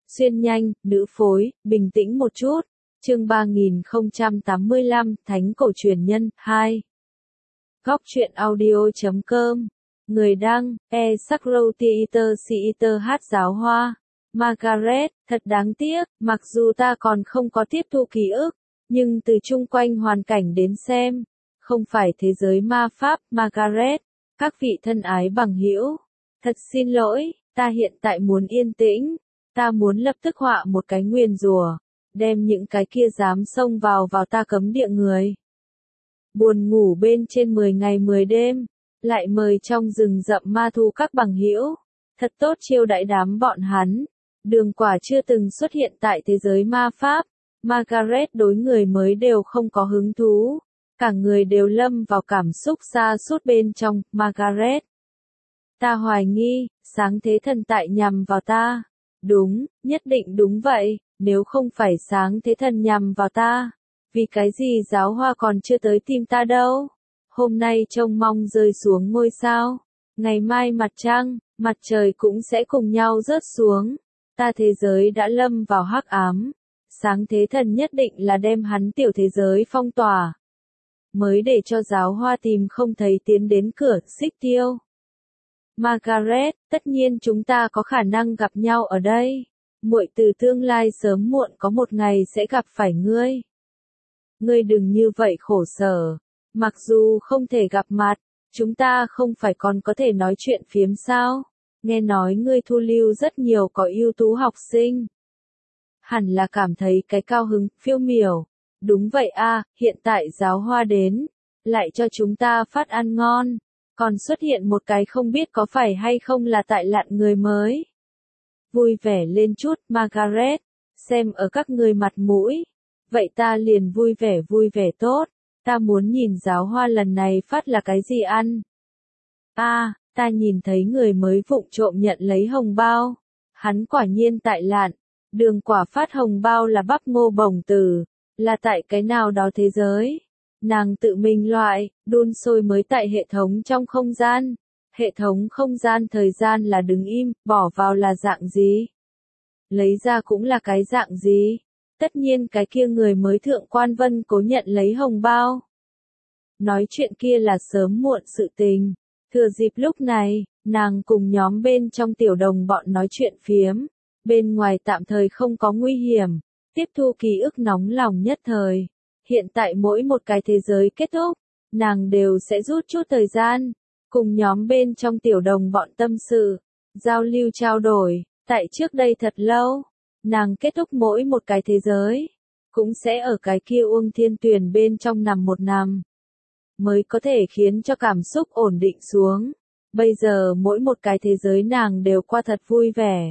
Xuyên nhanh, nữ phối, bình tĩnh một chút. Chương 3085, Thánh cổ truyền nhân, 2. Góc truyện audio.com. Người đăng, Sacrotheater hát giáo hoa. Margaret, thật đáng tiếc, mặc dù ta còn không có tiếp thu ký ức, nhưng từ chung quanh hoàn cảnh đến xem, không phải thế giới ma pháp. Margaret, các vị thân ái bằng hữu, thật xin lỗi, ta hiện tại muốn yên tĩnh, ta muốn lập tức họa một cái nguyền rủa, đem những cái kia dám xông vào ta cấm địa người. Buồn ngủ bên trên 10 ngày 10 đêm, lại mời trong rừng rậm ma thú các bằng hữu, thật tốt chiêu đãi đám bọn hắn. Đường Quả chưa từng xuất hiện tại thế giới ma pháp, Margaret đối người mới đều không có hứng thú, cả người đều lâm vào cảm xúc sa sút bên trong. Margaret, ta hoài nghi, sáng thế thần tại nhằm vào ta. Đúng, nhất định đúng vậy, nếu không phải sáng thế thần nhằm vào ta, vì cái gì giáo hoa còn chưa tới tìm ta đâu? Hôm nay trông mong rơi xuống ngôi sao, ngày mai mặt trăng, mặt trời cũng sẽ cùng nhau rớt xuống. Ta thế giới đã lâm vào hắc ám, sáng thế thần nhất định là đem hắn tiểu thế giới phong tỏa, mới để cho giáo hoa tìm không thấy tiến đến cửa. Xích Tiêu, Margaret, tất nhiên chúng ta có khả năng gặp nhau ở đây. Muội từ tương lai sớm muộn có một ngày sẽ gặp phải ngươi. Ngươi đừng như vậy khổ sở. Mặc dù không thể gặp mặt, chúng ta không phải còn có thể nói chuyện phiếm sao? Nghe nói ngươi thu lưu rất nhiều có ưu tú học sinh. Hẳn là cảm thấy cái cao hứng, phiêu miểu. Đúng vậy a, hiện tại giáo hoa đến, lại cho chúng ta phát ăn ngon. Còn xuất hiện một cái không biết có phải hay không là tại lặn người mới. Vui vẻ lên chút, Margaret, xem ở các ngươi mặt mũi. Vậy ta liền vui vẻ tốt, ta muốn nhìn giáo hoa lần này phát là cái gì ăn. Ta nhìn thấy người mới vụng trộm nhận lấy hồng bao. Hắn quả nhiên tại lạn, Đường Quả phát hồng bao là bắp ngô bồng tử, là tại cái nào đó thế giới. Nàng tự mình loại, đun sôi mới tại hệ thống trong không gian. Hệ thống không gian thời gian là đứng im, bỏ vào là dạng gì? Lấy ra cũng là cái dạng gì? Tất nhiên cái kia người mới thượng quan Vân Cố nhận lấy hồng bao. Nói chuyện kia là sớm muộn sự tình. Thừa dịp lúc này, nàng cùng nhóm bên trong tiểu đồng bọn nói chuyện phiếm. Bên ngoài tạm thời không có nguy hiểm. Tiếp thu ký ức nóng lòng nhất thời. Hiện tại mỗi một cái thế giới kết thúc, nàng đều sẽ rút chút thời gian, cùng nhóm bên trong tiểu đồng bọn tâm sự, giao lưu trao đổi. Tại trước đây thật lâu, nàng kết thúc mỗi một cái thế giới, cũng sẽ ở cái kia Uông Thiên Tuyền bên trong nằm một năm, mới có thể khiến cho cảm xúc ổn định xuống. Bây giờ mỗi một cái thế giới nàng đều qua thật vui vẻ.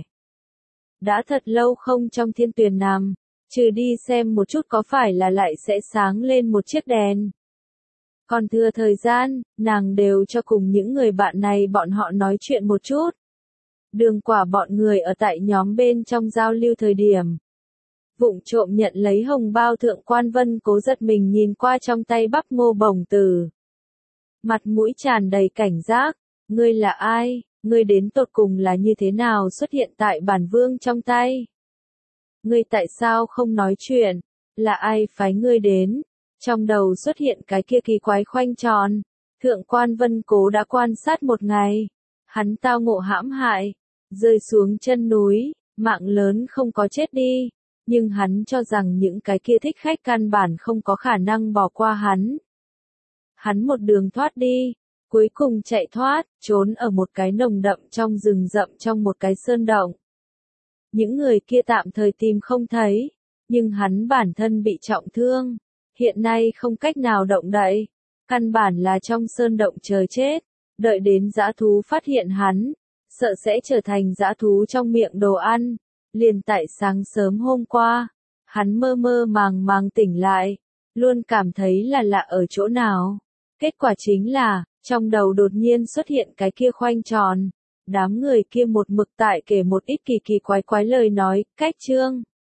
Đã thật lâu không trong Thiên Tuyền nằm, trừ đi xem một chút có phải là lại sẽ sáng lên một chiếc đèn. Còn thừa thời gian, nàng đều cho cùng những người bạn này bọn họ nói chuyện một chút. Đường Quả bọn người ở tại nhóm bên trong giao lưu thời điểm. Vụng trộm nhận lấy hồng bao thượng quan Vân Cố giật mình nhìn qua trong tay bắp ngô bồng tử. Mặt mũi tràn đầy cảnh giác, ngươi là ai, ngươi đến tột cùng là như thế nào xuất hiện tại bản vương trong tay? Ngươi tại sao không nói chuyện, là ai phái ngươi đến? Trong đầu xuất hiện cái kia kỳ quái khoanh tròn. Thượng quan Vân Cố đã quan sát một ngày. Hắn tao ngộ hãm hại, rơi xuống chân núi, mạng lớn không có chết đi. Nhưng hắn cho rằng những cái kia thích khách căn bản không có khả năng bỏ qua hắn. Hắn một đường thoát đi, cuối cùng chạy thoát, trốn ở một cái nồng đậm trong rừng rậm trong một cái sơn động. Những người kia tạm thời tìm không thấy, nhưng hắn bản thân bị trọng thương. Hiện nay không cách nào động đậy, căn bản là trong sơn động chờ chết, đợi đến dã thú phát hiện hắn, sợ sẽ trở thành dã thú trong miệng đồ ăn. Liền tại sáng sớm hôm qua, hắn mơ mơ màng tỉnh lại, luôn cảm thấy là lạ ở chỗ nào. Kết quả chính là, trong đầu đột nhiên xuất hiện cái kia khoanh tròn. Đám người kia một mực tại kể một ít kỳ quái lời nói, cách chương.